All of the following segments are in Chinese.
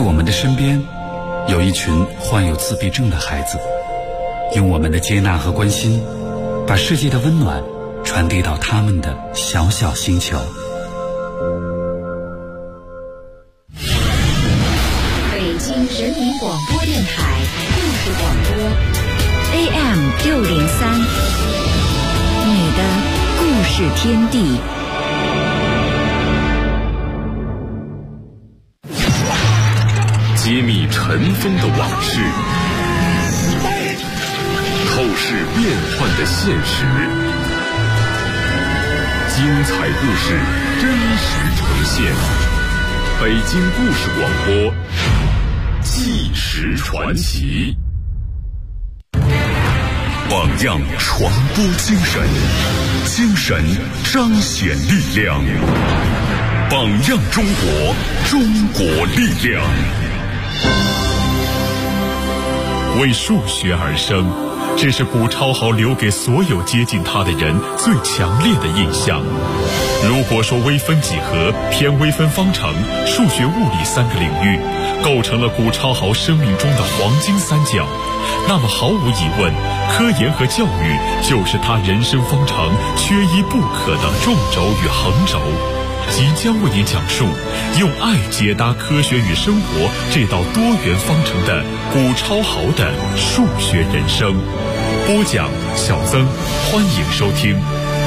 我们的身边有一群患有自闭症的孩子，用我们的接纳和关心，把世界的温暖传递到他们的小小星球。 北京人民广播电台故事广播 AM603，你的故事天地。 揭秘尘封的往事，透视变幻的现实，精彩故事真实呈现。北京故事广播，纪实传奇。榜样传播精神，精神彰显力量。榜样中国，中国力量。为数学而生，这是古超豪留给所有接近他的人最强烈的印象。如果说微分几何、偏微分方程、数学、物理三个领域构成了古超豪生命中的黄金三角，那么毫无疑问，科研和教育就是他人生方程缺一不可的纵轴与横轴。即将为您讲述用爱解答科学与生活这道多元方程的古超豪的数学人生。播讲小曾，欢迎收听。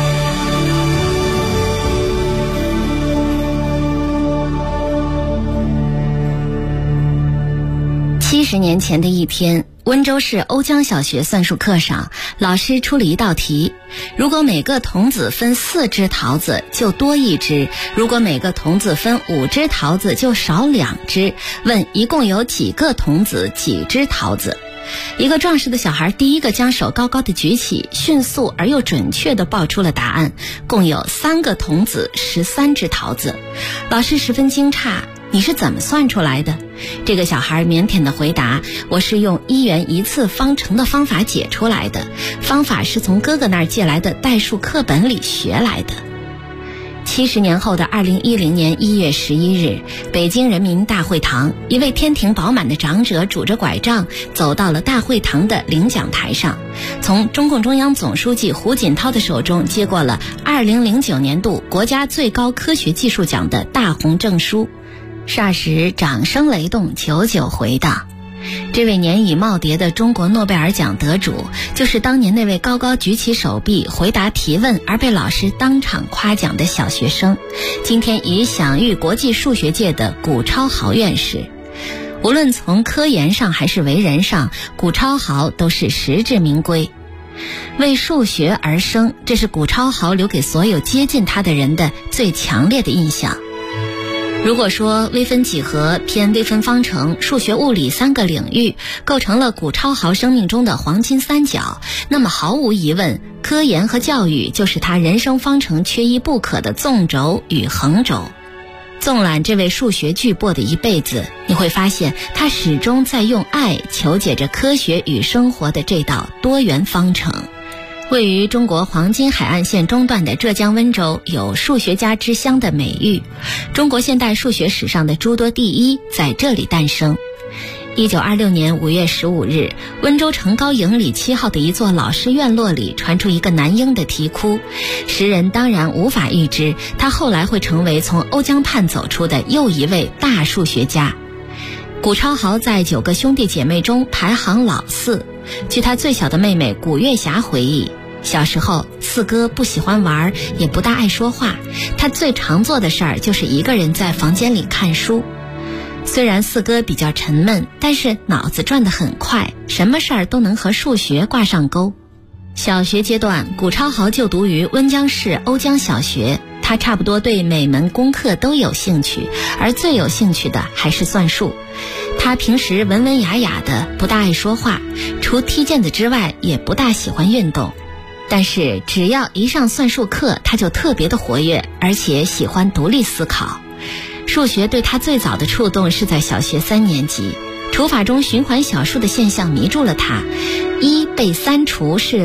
70年前的一天，温州市瓯江小学算术课上，老师出了一道题：如果每个童子分4只桃子就多1只，如果每个童子分5只桃子就少2只，问一共有几个童子几只桃子。一个壮实的小孩第一个将手高高的举起，迅速而又准确地报出了答案，共有3个童子13只桃子。老师十分惊诧，你是怎么算出来的？这个小孩腼腆地回答，我是用1元1次方程的方法解出来的，方法是从哥哥那儿借来的代数课本里学来的。70年后的2010年1月11日，北京人民大会堂，一位天庭饱满的长者拄着拐杖走到了大会堂的领奖台上，从中共中央总书记胡锦涛的手中接过了2009年度国家最高科学技术奖的大红证书。霎时掌声雷动，久久回荡。这位年已耄耋的中国诺贝尔奖得主，就是当年那位高高举起手臂回答提问而被老师当场夸奖的小学生，今天已享誉国际数学界的古超豪院士。无论从科研上还是为人上，古超豪都是实至名归。为数学而生，这是古超豪留给所有接近他的人的最强烈的印象。如果说微分几何、偏微分方程、数学、物理3个领域构成了古超豪生命中的黄金三角，那么毫无疑问，科研和教育就是他人生方程缺一不可的纵轴与横轴。纵览这位数学巨擘的一辈子，你会发现他始终在用爱求解着科学与生活的这道多元方程。位于中国黄金海岸线中段的浙江温州有数学家之乡的美誉，中国现代数学史上的诸多第一在这里诞生。1926年5月15日，温州城高营里7号的一座老式院落里传出一个男婴的啼哭，时人当然无法预知他后来会成为从瓯江畔走出的又一位大数学家。古超豪在9个兄弟姐妹中排行老4。据他最小的妹妹古月霞回忆，小时候四哥不喜欢玩，也不大爱说话，他最常做的事儿就是一个人在房间里看书。虽然四哥比较沉闷，但是脑子转得很快，什么事儿都能和数学挂上钩。小学阶段，古超豪就读于温江市瓯江小学，他差不多对每门功课都有兴趣，而最有兴趣的还是算术。他平时文文雅雅的，不大爱说话，除踢毽子之外也不大喜欢运动。但是只要一上算术课，他就特别的活跃，而且喜欢独立思考。数学对他最早的触动是在小学3年级， 除法中循环小数的现象迷住了他，1被3除是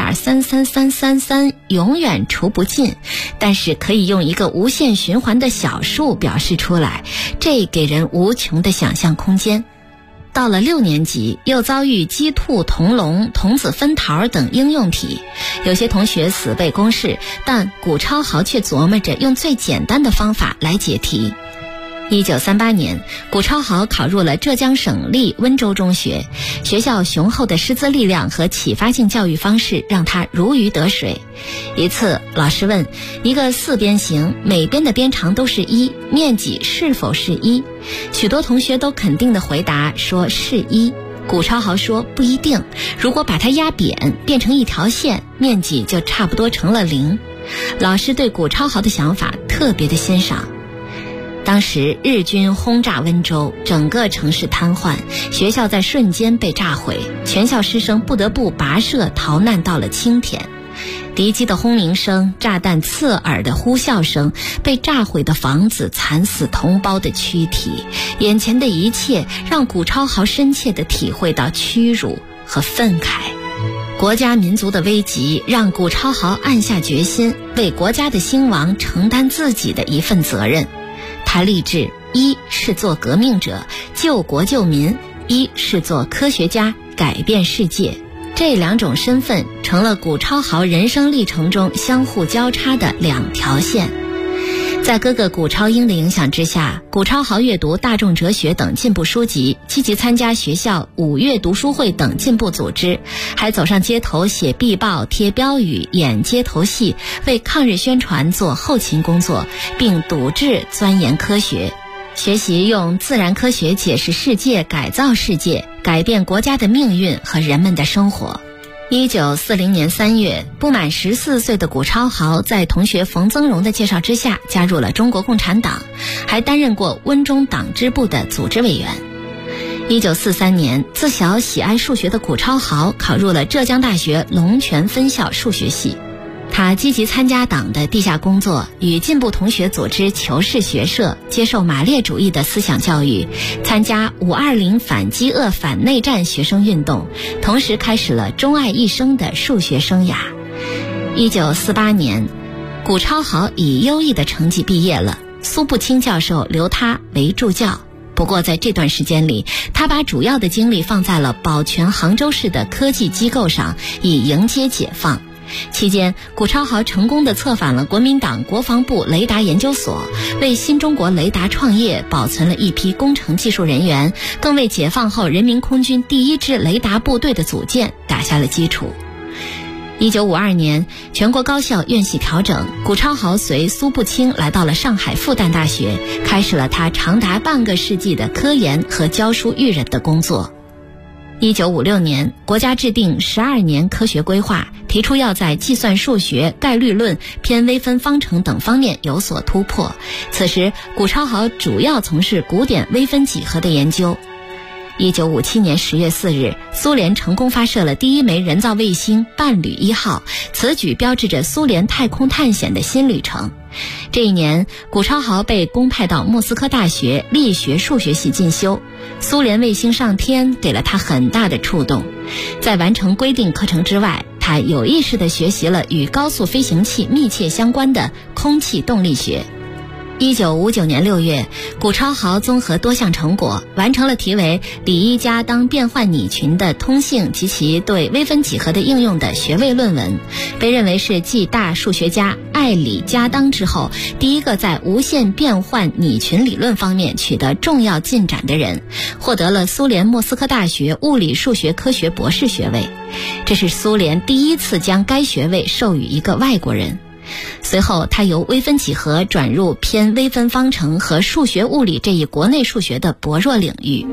0.33333，永远除不尽，但是可以用一个无限循环的小数表示出来，这给人无穷的想象空间。到了6年级，又遭遇鸡兔同笼、童子分桃等应用题，有些同学死背公式，但谷超豪却琢磨着用最简单的方法来解题。1938年，谷超豪考入了浙江省立温州中学，学校雄厚的师资力量和启发性教育方式让他如鱼得水。一次，老师问一个4边形，每边的边长都是1，面积是否是1？许多同学都肯定地回答说是1。谷超豪说不一定，如果把它压扁，变成一条线，面积就差不多成了0。老师对谷超豪的想法特别的欣赏。当时日军轰炸温州，整个城市瘫痪，学校在瞬间被炸毁，全校师生不得不跋涉逃难到了青田。敌机的轰鸣声，炸弹刺耳的呼啸声，被炸毁的房子，惨死同胞的躯体，眼前的一切让谷超豪深切地体会到屈辱和愤慨。国家民族的危急让谷超豪暗下决心，为国家的兴亡承担自己的一份责任。他立志：1是做革命者，救国救民；1是做科学家，改变世界。这2种身份成了谷超豪人生历程中相互交叉的2条线。在哥哥谷超英的影响之下，谷超豪阅读大众哲学等进步书籍，积极参加学校5月读书会等进步组织，还走上街头写壁报、贴标语、演街头戏，为抗日宣传做后勤工作，并笃志钻研科学，学习用自然科学解释世界、改造世界，改变国家的命运和人们的生活。1940年3月，不满14岁的谷超豪在同学冯增荣的介绍之下加入了中国共产党，还担任过温中党支部的组织委员。1943年，自小喜爱数学的谷超豪考入了浙江大学龙泉分校数学系。他积极参加党的地下工作，与进步同学组织求是学社，接受马列主义的思想教育，参加520反饥饿反内战学生运动，同时开始了钟爱一生的数学生涯。1948年，谷超豪以优异的成绩毕业了，苏步青教授留他为助教。不过在这段时间里，他把主要的精力放在了保全杭州市的科技机构上，以迎接解放。期间，谷超豪成功地策反了国民党国防部雷达研究所，为新中国雷达创业保存了一批工程技术人员，更为解放后人民空军第1支雷达部队的组建打下了基础。1952年，全国高校院系调整，谷超豪随苏步青来到了上海复旦大学，开始了他长达半个世纪的科研和教书育人的工作。1956年，国家制定12年科学规划，提出要在计算数学、概率论、偏微分方程等方面有所突破。此时，谷超豪主要从事古典微分几何的研究。1957年10月4日，苏联成功发射了第1枚人造卫星伴侣1号，此举标志着苏联太空探险的新旅程。这一年，谷超豪被公派到莫斯科大学力学数学系进修。苏联卫星上天给了他很大的触动。在完成规定课程之外，他有意识地学习了与高速飞行器密切相关的空气动力学。1959年6月，谷超豪综合多项成果，完成了题为《李一家当变换拟群的通性及其对微分几何的应用》的学位论文，被认为是继大数学家艾里加当之后，第一个在无限变换拟群理论方面取得重要进展的人，获得了苏联莫斯科大学物理数学科学博士学位。这是苏联第1次将该学位授予一个外国人。随后，他由微分几何转入偏微分方程和数学物理这一国内数学的薄弱领域。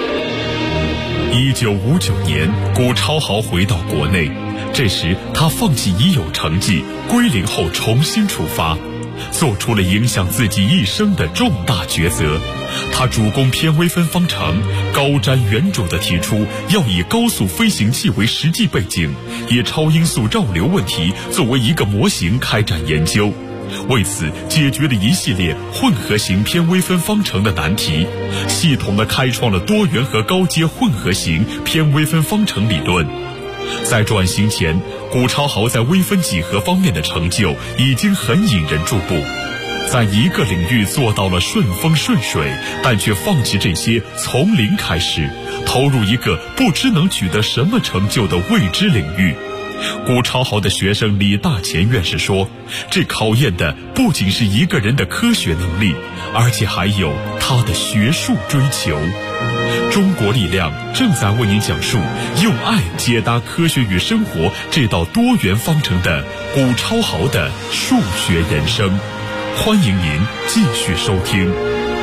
1959年，谷超豪回到国内，这时他放弃已有成绩，归零后重新出发，做出了影响自己一生的重大抉择。他主攻偏微分方程，高瞻远瞩地提出要以高速飞行器为实际背景，以超音速绕流问题作为一个模型开展研究。 为此解决了一系列混合型偏微分方程的难题，系统地开创了多元和高阶混合型偏微分方程理论。在转型前，谷超豪在微分几何方面的成就已经很引人注目。在一个领域做到了顺风顺水，但却放弃这些，从零开始，投入一个不知能取得什么成就的未知领域。谷超豪的学生李大前院士说，这考验的不仅是一个人的科学能力，而且还有他的学术追求。中国力量正在为您讲述用爱解答科学与生活这道多元方程的谷超豪的数学人生。欢迎您继续收听。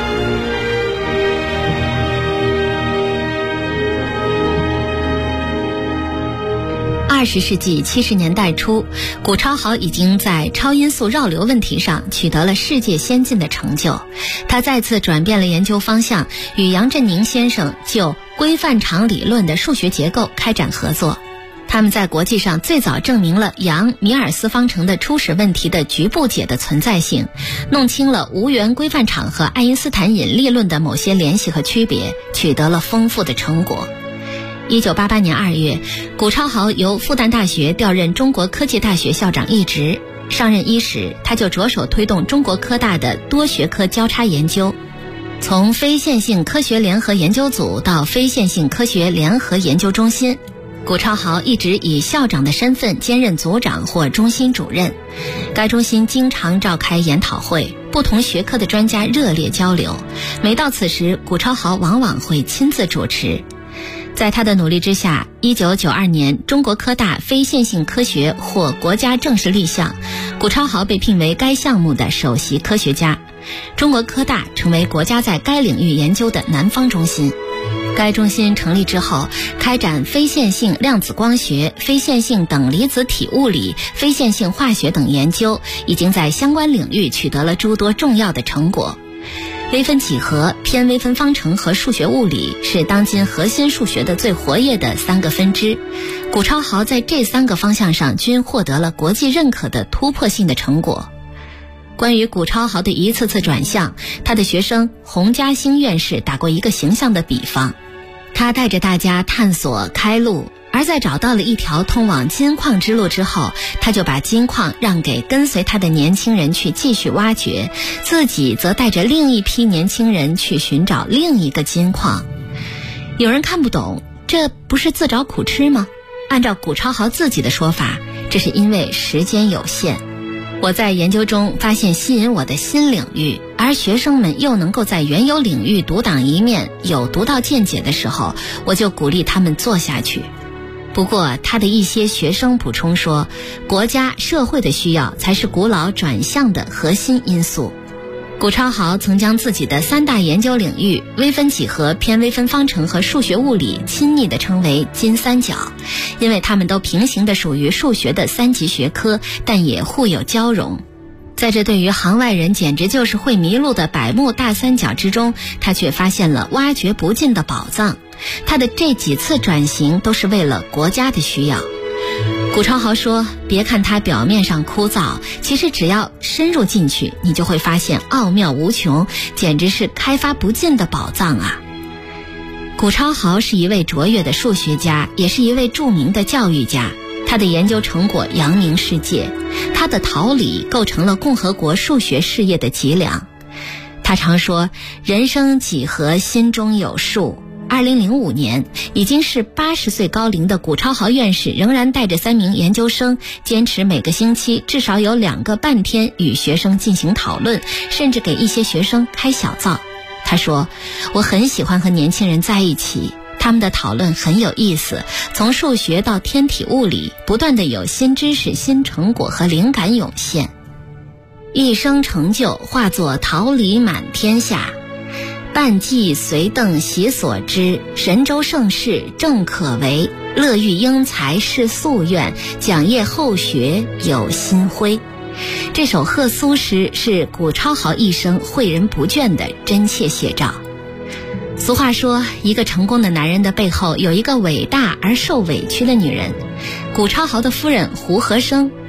20世纪70年代初，谷超豪已经在超音速绕流问题上取得了世界先进的成就。他再次转变了研究方向，与杨振宁先生就规范场理论的数学结构开展合作。他们在国际上最早证明了杨米尔斯方程的初始问题的局部解的存在性，弄清了无源规范场和爱因斯坦引力论的某些联系和区别，取得了丰富的成果。1988年2月，谷超豪由复旦大学调任中国科技大学校长一职。上任伊始，他就着手推动中国科大的多学科交叉研究，从非线性科学联合研究组到非线性科学联合研究中心。谷超豪一直以校长的身份兼任组长或中心主任。该中心经常召开研讨会，不同学科的专家热烈交流。每到此时，谷超豪往往会亲自主持。在他的努力之下，1992年中国科大非线性科学获国家正式立项，谷超豪被聘为该项目的首席科学家。中国科大成为国家在该领域研究的南方中心。该中心成立之后，开展非线性量子光学、非线性等离子体物理、非线性化学等研究，已经在相关领域取得了诸多重要的成果。微分几何、偏微分方程和数学物理是当今核心数学的最活跃的3个分支。谷超豪在这3个方向上均获得了国际认可的突破性的成果。关于谷超豪的一次次转向，他的学生洪家兴院士打过一个形象的比方，他带着大家探索开路，而在找到了一条通往金矿之路之后，他就把金矿让给跟随他的年轻人去继续挖掘，自己则带着另一批年轻人去寻找另一个金矿。有人看不懂，这不是自找苦吃吗？按照谷超豪自己的说法，这是因为时间有限。我在研究中发现吸引我的新领域，而学生们又能够在原有领域独当一面，有独到见解的时候，我就鼓励他们做下去。不过他的一些学生补充说，国家社会的需要才是古老转向的核心因素。谷超豪曾将自己的3大研究领域微分几何、偏微分方程和数学物理亲昵地称为金三角，因为他们都平行地属于数学的3级学科，但也互有交融。在这对于行外人简直就是会迷路的百慕大三角之中，他却发现了挖掘不尽的宝藏。他的这几次转型都是为了国家的需要。谷超豪说，别看它表面上枯燥，其实只要深入进去，你就会发现奥妙无穷，简直是开发不尽的宝藏啊。谷超豪是一位卓越的数学家，也是一位著名的教育家。他的研究成果扬名世界，他的桃李构成了共和国数学事业的脊梁。他常说，人生几何心中有数。2005年，已经是80岁高龄的谷超豪院士仍然带着3名研究生，坚持每个星期至少有2个半天与学生进行讨论，甚至给一些学生开小灶。他说，我很喜欢和年轻人在一起，他们的讨论很有意思，从数学到天体物理，不断的有新知识、新成果和灵感涌现。一生成就化作桃李满天下，半骑随邓习所之，神州盛世正可为，乐育英才是夙愿，讲业后学有心辉。这首贺苏诗是谷超豪一生诲人不倦的真切写照。俗话说，一个成功的男人的背后有一个伟大而受委屈的女人。谷超豪的夫人胡和生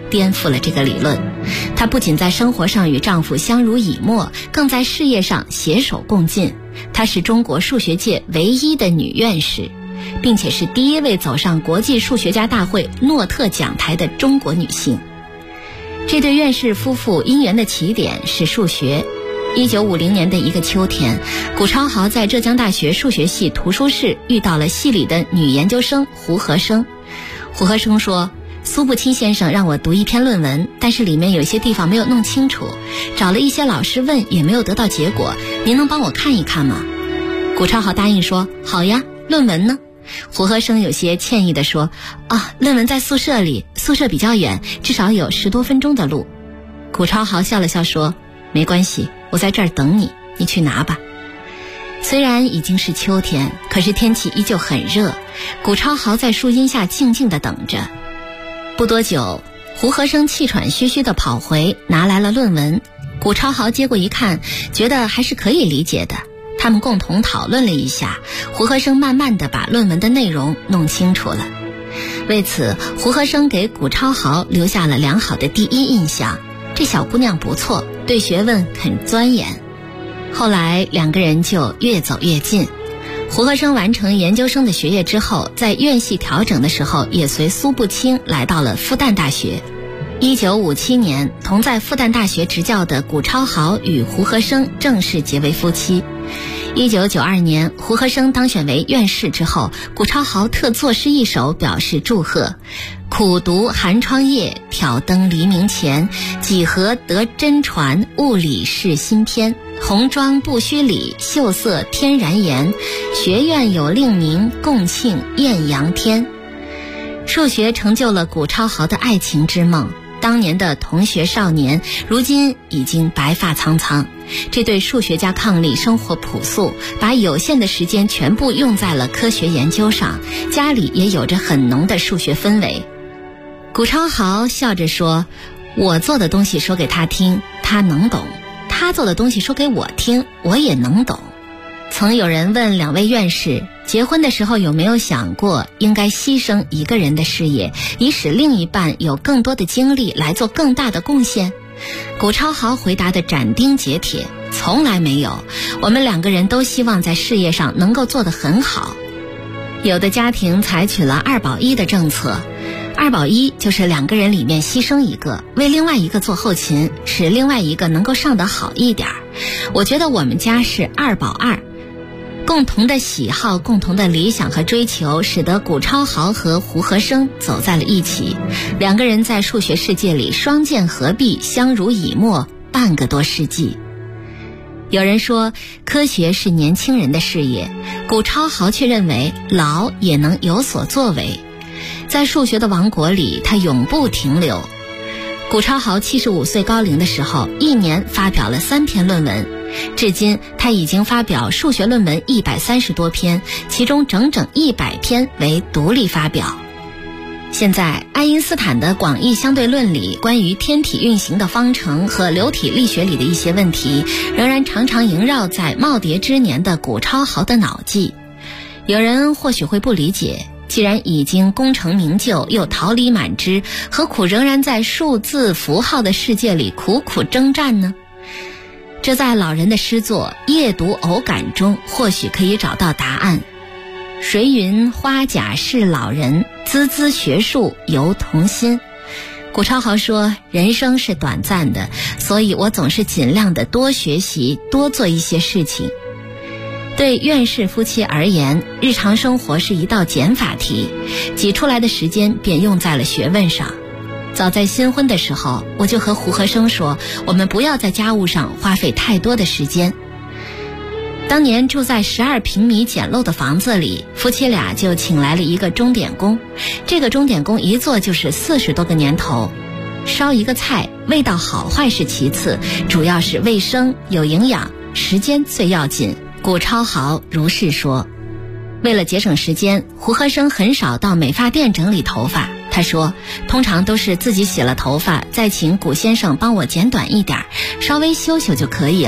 颠覆了这个理论。她不仅在生活上与丈夫相濡以沫，更在事业上携手共进。她是中国数学界唯一的女院士，并且是第一位走上国际数学家大会诺特讲台的中国女性。这对院士夫妇姻缘的起点是数学。1950年的一个秋天，谷超豪在浙江大学数学系图书室遇到了系里的女研究生胡和生。胡和生说，苏步青先生让我读一篇论文，但是里面有些地方没有弄清楚，找了一些老师问也没有得到结果，您能帮我看一看吗？谷超豪答应说，好呀，论文呢？胡和生有些歉意地说，论文在宿舍里，宿舍比较远，至少有10多分钟的路。谷超豪笑了笑说，没关系，我在这儿等你，你去拿吧。虽然已经是秋天，可是天气依旧很热，谷超豪在树荫下静静地等着。不多久，胡和生气喘吁吁地跑回，拿来了论文。谷超豪接过一看，觉得还是可以理解的。他们共同讨论了一下，胡和生慢慢地把论文的内容弄清楚了。为此，胡和生给谷超豪留下了良好的第一印象，这小姑娘不错，对学问肯钻研。后来两个人就越走越近。胡和生完成研究生的学业之后，在院系调整的时候，也随苏步青来到了复旦大学。1957年，同在复旦大学执教的谷超豪与胡和生正式结为夫妻。1992年，胡和生当选为院士之后，谷超豪特作诗一首表示祝贺：苦读寒窗夜，挑灯黎明前，几何得真传，物理是新篇。红妆不须理，秀色天然颜。学院有令名，共庆艳阳天。数学成就了谷超豪的爱情之梦。当年的同学少年，如今已经白发苍苍。这对数学家伉俪，生活朴素，把有限的时间全部用在了科学研究上，家里也有着很浓的数学氛围。谷超豪笑着说，我做的东西说给他听，他能懂；他做的东西说给我听，我也能懂。曾有人问两位院士，结婚的时候有没有想过应该牺牲一个人的事业，以使另一半有更多的精力来做更大的贡献？谷超豪回答的斩钉截铁，从来没有，我们两个人都希望在事业上能够做得很好。有的家庭采取了2保1的政策，2保1就是两个人里面牺牲一个，为另外一个做后勤，使另外一个能够上得好一点。我觉得我们家是2保2，共同的喜好，共同的理想和追求，使得谷超豪和胡和生走在了一起。两个人在数学世界里双剑合璧，相濡以沫半个多世纪。有人说科学是年轻人的事业，谷超豪却认为老也能有所作为。在数学的王国里，他永不停留。谷超豪75岁高龄的时候，一年发表了3篇论文，至今他已经发表数学论文130多篇，其中整整100篇为独立发表。现在爱因斯坦的广义相对论里关于天体运行的方程和流体力学里的一些问题，仍然常常萦绕在耄耋之年的谷超豪的脑际。有人或许会不理解，既然已经功成名就，又桃李满枝，何苦仍然在数字符号的世界里苦苦征战呢？这在老人的诗作《夜读偶感》中或许可以找到答案。谁云花甲是老人，孜孜学术犹童心。谷超豪说，人生是短暂的，所以我总是尽量的多学习，多做一些事情。对院士夫妻而言，日常生活是一道减法题，挤出来的时间便用在了学问上。早在新婚的时候，我就和胡和生说，我们不要在家务上花费太多的时间。当年住在12平米简陋的房子里，夫妻俩就请来了一个钟点工。这个钟点工一做就是40多个年头，烧一个菜，味道好坏是其次，主要是卫生有营养，时间最要紧。谷超豪如是说。为了节省时间，胡和生很少到美发店整理头发。他说，通常都是自己洗了头发，再请谷先生帮我剪短一点，稍微修修就可以了。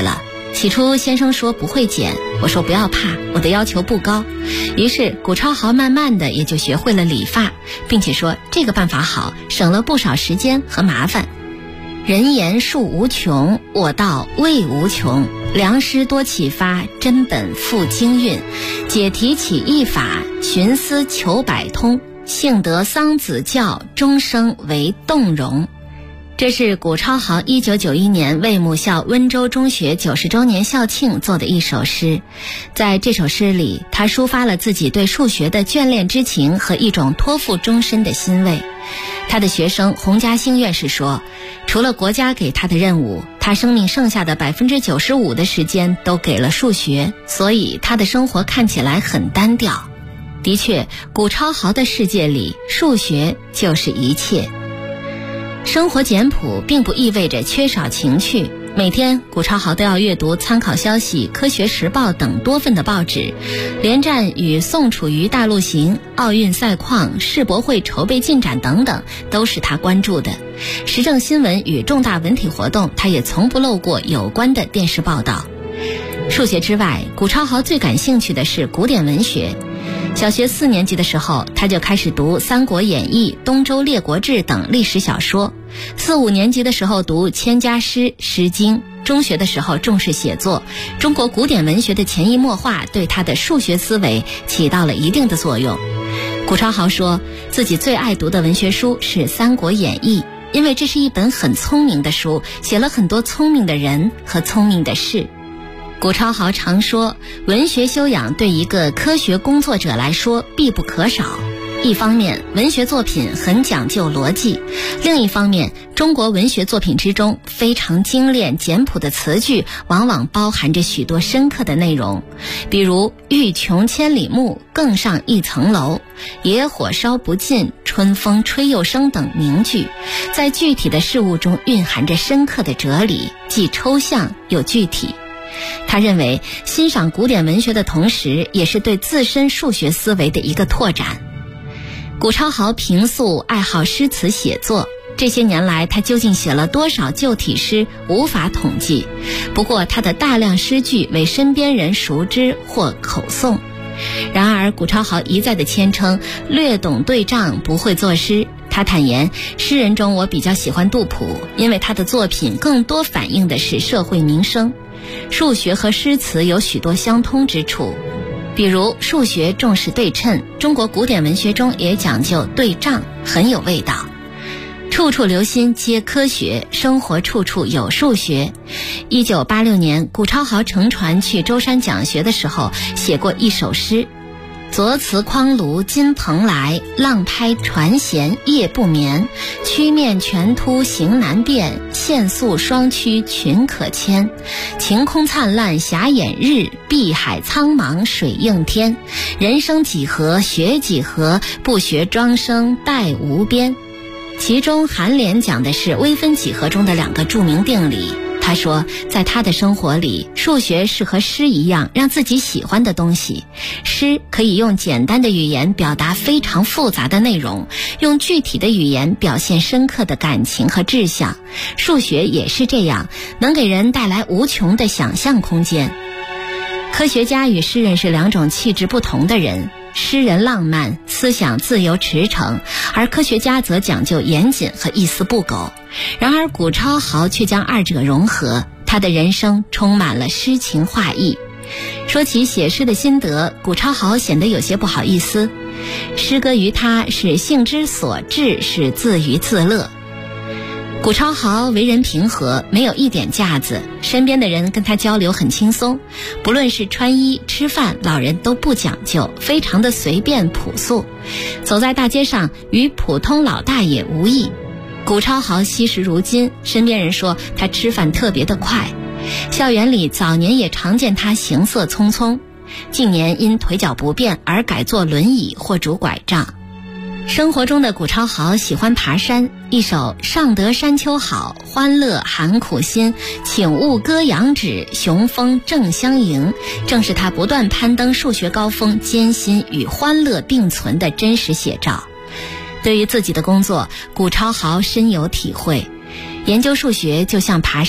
起初先生说不会剪，我说不要怕，我的要求不高。于是古超豪慢慢的也就学会了理发，并且说这个办法好，省了不少时间和麻烦。人言术无穷，我道味无穷。良师多启发，真本付经运。解题起一法，寻思求百通。幸得桑梓教，终生为动容。这是古超豪1991年为母校温州中学90周年校庆做的一首诗。在这首诗里，他抒发了自己对数学的眷恋之情和一种托付终身的欣慰。他的学生洪家兴院士说，除了国家给他的任务，他生命剩下的95%的时间都给了数学，所以他的生活看起来很单调。的确，古超豪的世界里，数学就是一切。生活简朴并不意味着缺少情趣，每天古超豪都要阅读《参考消息》《科学时报》等多份的报纸，连战与宋楚瑜大陆行、奥运赛况、世博会筹备进展等等都是他关注的。时政新闻与重大文体活动，他也从不漏过有关的电视报道。数学之外，古超豪最感兴趣的是古典文学。小学4年级的时候，他就开始读《三国演义》《东周列国志》等历史小说。4、5年级的时候读《千家诗》《诗经》。中学的时候重视写作，中国古典文学的潜移默化对他的数学思维起到了一定的作用。古超豪说，自己最爱读的文学书是《三国演义》，因为这是一本很聪明的书，写了很多聪明的人和聪明的事。古超豪常说，文学修养对一个科学工作者来说必不可少。一方面，文学作品很讲究逻辑；另一方面，中国文学作品之中非常精炼简朴的词句，往往包含着许多深刻的内容。比如“欲穷千里目，更上一层楼”、“野火烧不尽，春风吹又生”等名句，在具体的事物中蕴含着深刻的哲理，既抽象又具体。他认为，欣赏古典文学的同时，也是对自身数学思维的一个拓展。古超豪平素爱好诗词写作，这些年来他究竟写了多少旧体诗，无法统计。不过他的大量诗句为身边人熟知或口诵。然而古超豪一再的谦称略懂对仗，不会作诗。他坦言，诗人中我比较喜欢杜甫，因为他的作品更多反映的是社会民生。数学和诗词有许多相通之处，比如数学重视对称，中国古典文学中也讲究对仗，很有味道。处处留心皆科学，生活处处有数学。1986年，古超豪乘船去舟山讲学的时候，写过一首诗：昨辞匡庐今蓬莱，浪拍船舷夜不眠。曲面全突行难辨，线宿双曲群可牵。晴空灿烂霞掩日，碧海苍茫水映天。人生几何学几何，不学庄生殆无边。其中颔联讲的是微分几何中的2个著名定理。他说，在他的生活里，数学是和诗一样让自己喜欢的东西。诗可以用简单的语言表达非常复杂的内容，用具体的语言表现深刻的感情和志向。数学也是这样，能给人带来无穷的想象空间。科学家与诗人是2种气质不同的人。诗人浪漫，思想自由驰骋，而科学家则讲究严谨和一丝不苟。然而古超豪却将2者融合，他的人生充满了诗情画意。说起写诗的心得，古超豪显得有些不好意思。诗歌于他是性之所至，是自娱自乐。古超豪为人平和，没有一点架子，身边的人跟他交流很轻松，不论是穿衣吃饭，老人都不讲究，非常的随便朴素。走在大街上，与普通老大爷无异。古超豪惜时如金，身边人说他吃饭特别的快。校园里早年也常见他行色匆匆，近年因腿脚不便而改坐轮椅或拄拐杖。生活中的古超豪喜欢爬山，一首上得山丘好，欢乐含苦心，请勿割羊脂，雄风正相迎，正是他不断攀登数学高峰艰辛与欢乐并存的真实写照。对于自己的工作，古超豪深有体会。研究数学就像爬山，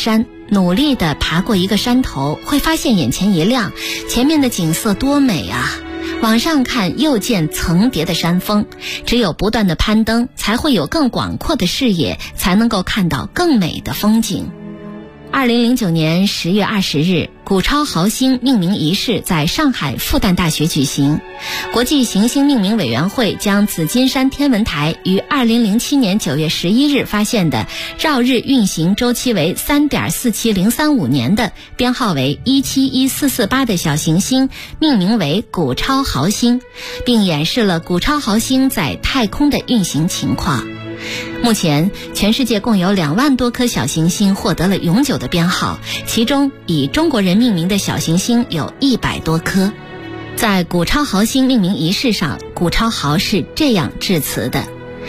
努力地爬过一个山头，会发现眼前一亮，前面的景色多美啊！往上看又见层叠的山峰，只有不断的攀登，才会有更广阔的视野，才能够看到更美的风景。2009年10月20日，古超豪星命名仪式在上海复旦大学举行。国际行星命名委员会将紫金山天文台于2007年9月11日发现的绕日运行周期为 3.47035 年的编号为171448的小行星命名为古超豪星，并演示了古超豪星在太空的运行情况。目前全世界共有2万多颗小行星获得了永久的编号，其中以中国人命名的小行星有100多颗。在古超豪星命名仪式上，古超豪是这样致辞的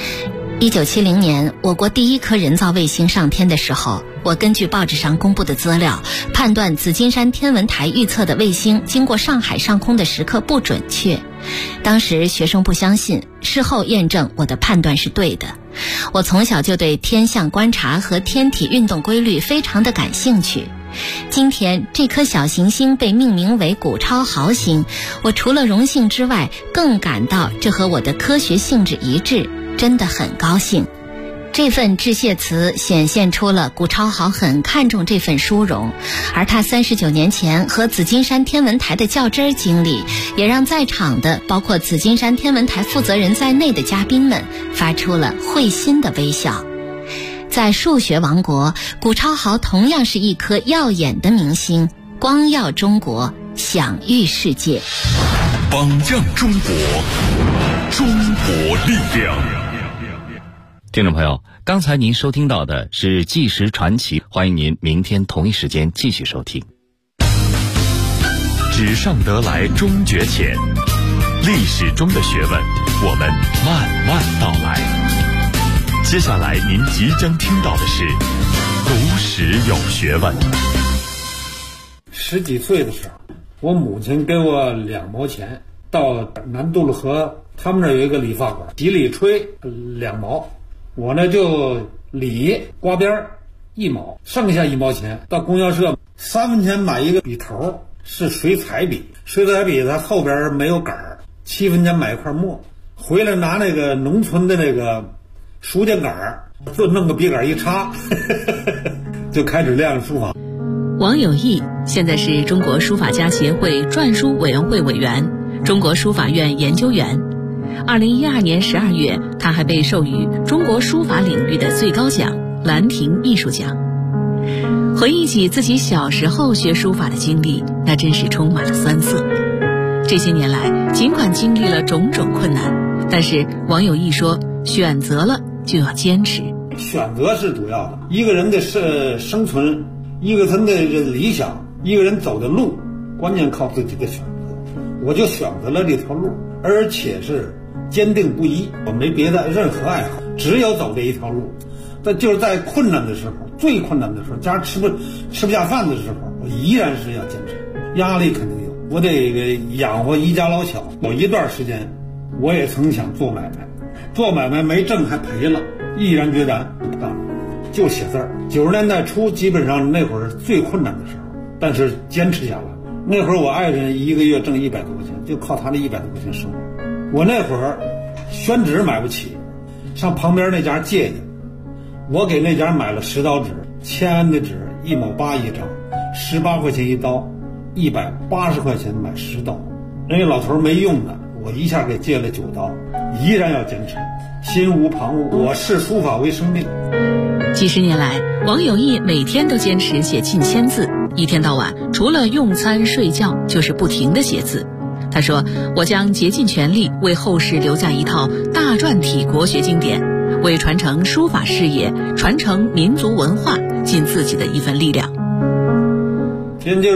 ：1970年我国第一颗人造卫星上天的时候，我根据报纸上公布的资料，判断紫金山天文台预测的卫星经过上海上空的时刻不准确。当时学生不相信，事后验证我的判断是对的。我从小就对天象观察和天体运动规律非常的感兴趣。今天这颗小行星被命名为古超豪星，我除了荣幸之外，更感到这和我的科学性质一致，真的很高兴。这份致谢词显现出了古超豪很看重这份殊荣，而他39年前和紫金山天文台的较真经历，也让在场的包括紫金山天文台负责人在内的嘉宾们发出了会心的微笑。在数学王国，古超豪同样是一颗耀眼的明星，光耀中国，享誉世界。 榜样中国，中国力量。 听众朋友，刚才您收听到的是纪实传奇，欢迎您明天同一时间继续收听。 纸上得来终觉浅，历史中的学问，我们慢慢道来。接下来您即将听到的是读史有学问。 10几岁的时候，我母亲给我2毛钱，到南渡路河，他们那有一个理发馆，洗理吹2毛，我呢就理刮边1毛，剩下1毛钱到供销社3分钱买一个笔头，是水彩笔，水彩笔它后边没有杆儿，7分钱买一块墨，回来拿那个农村的那个书架杆儿，就弄个笔杆一插就开始练书法。 王有义现在是中国书法家协会篆书委员会委员、中国书法院研究员。2012年12月，他还被授予中国书法领域的最高奖兰亭艺术奖。回忆起自己小时候学书法的经历，那真是充满了酸涩。这些年来，尽管经历了种种困难，但是王有义说，选择了就要坚持。 选择是主要的，一个人的生存，一个人的理想，一个人走的路，关键靠自己的选择。我就选择了这条路，而且是坚定不移，我没别的任何爱好，只有走这一条路。但就是在困难的时候，最困难的时候，家吃不下饭的时候，我依然是要坚持。压力肯定有，我得养活一家老小。有一段时间我也曾想做买卖，做买卖没挣还赔了，毅然决然不干了，就写字儿。90年代初基本上那会儿最困难的时候，但是坚持下来。那会儿我爱人一个月挣100多块钱，就靠他那100多块钱生活。我那会儿宣纸买不起，上旁边那家借去，我给那家买了10刀纸，签安的纸1毛8一张，18块钱一刀，180块钱买10刀。人家老头没用的，我一下给借了9刀，依然要坚持，心无旁骛，我视书法为生命。 几十年来，王有义每天都坚持写近1000字，一天到晚除了用餐睡觉就是不停地写字。他说，我将竭尽全力为后世留下一套大篆体国学经典，为传承书法事业、传承民族文化尽自己的一份力量。